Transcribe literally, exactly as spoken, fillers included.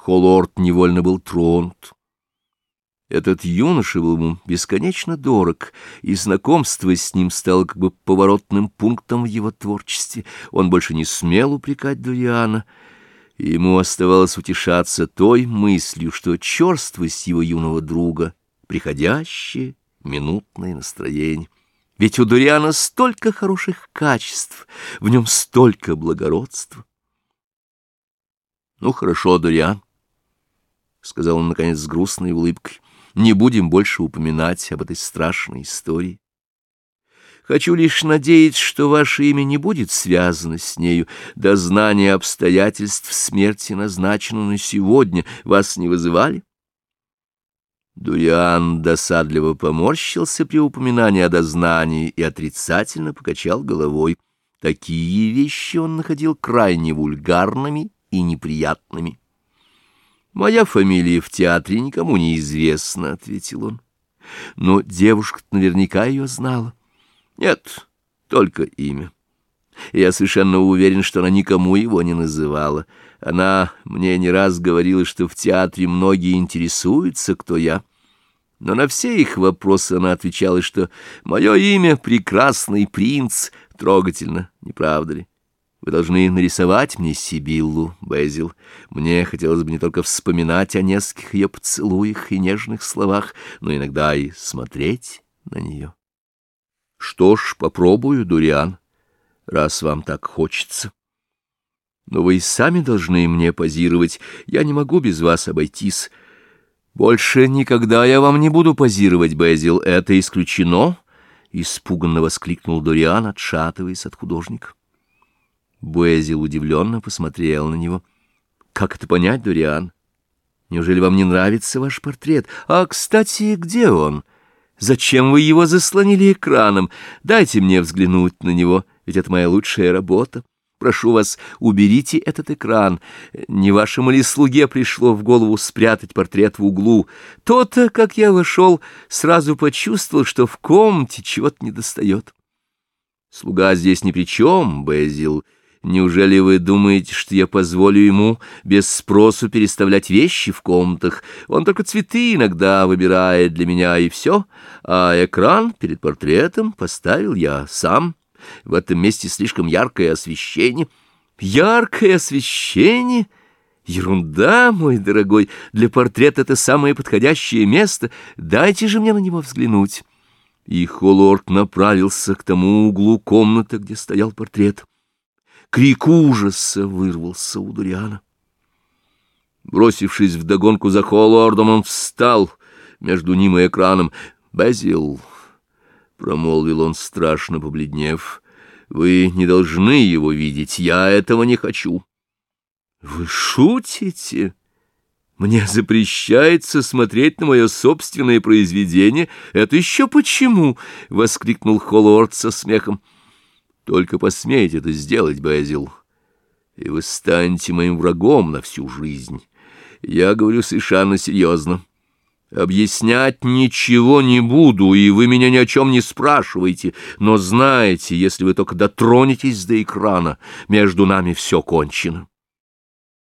Холлорд невольно был тронут. Этот юноша был ему бесконечно дорог, и знакомство с ним стало как бы поворотным пунктом в его творчестве. Он больше не смел упрекать Дориана, и ему оставалось утешаться той мыслью, что черствость его юного друга — приходящее, минутное настроение. Ведь у Дориана столько хороших качеств, в нем столько благородства. — Ну, хорошо, Дориан, — сказал он, наконец, с грустной улыбкой, — не будем больше упоминать об этой страшной истории. Хочу лишь надеяться, что ваше имя не будет связано с нею. Дознание обстоятельств смерти назначено на сегодня. Вас не вызывали? Дориан досадливо поморщился при упоминании о дознании и отрицательно покачал головой. Такие вещи он находил крайне вульгарными и неприятными. «Моя фамилия в театре никому не известна», — ответил он. «Но девушка-то наверняка ее знала». «Нет, только имя. Я совершенно уверен, что она никому его не называла. Она мне не раз говорила, что в театре многие интересуются, кто я. Но на все их вопросы она отвечала, что мое имя — прекрасный принц, трогательно, не правда ли? Вы должны нарисовать мне Сибиллу, Безил. Мне хотелось бы не только вспоминать о нескольких ее поцелуях и нежных словах, но иногда и смотреть на нее». «Что ж, попробую, Дориан, раз вам так хочется. Но вы и сами должны мне позировать, я не могу без вас обойтись. Больше никогда я вам не буду позировать, Безил, это исключено», — испуганно воскликнул Дориан, отшатываясь от художника. Безил удивленно посмотрел на него. «Как это понять, Дориан? Неужели вам не нравится ваш портрет? А, кстати, где он? Зачем вы его заслонили экраном? Дайте мне взглянуть на него, ведь это моя лучшая работа. Прошу вас, уберите этот экран. Не вашему ли слуге пришло в голову спрятать портрет в углу? То-то, как я вошел, сразу почувствовал, что в комнате чего-то недостает. Слуга здесь ни при чем, Безил. Неужели вы думаете, что я позволю ему без спросу переставлять вещи в комнатах? Он только цветы иногда выбирает для меня, и все. А экран перед портретом поставил я сам. В этом месте слишком яркое освещение. Яркое освещение? Ерунда, мой дорогой. Для портрета это самое подходящее место. Дайте же мне на него взглянуть. И Холлорд направился к тому углу комнаты, где стоял портрет. Крик ужаса вырвался у Дориана. Бросившись вдогонку за Холлордом, он встал между ним и экраном. «Безил», — промолвил он, страшно побледнев, — «вы не должны его видеть, я этого не хочу». «Вы шутите? Мне запрещается смотреть на мое собственное произведение? Это еще почему?» — воскликнул Холлорд со смехом. «Только посмейте это сделать, Безил, и вы станете моим врагом на всю жизнь. Я говорю совершенно серьезно. Объяснять ничего не буду, и вы меня ни о чем не спрашиваете, но знаете, если вы только дотронетесь до экрана, между нами все кончено».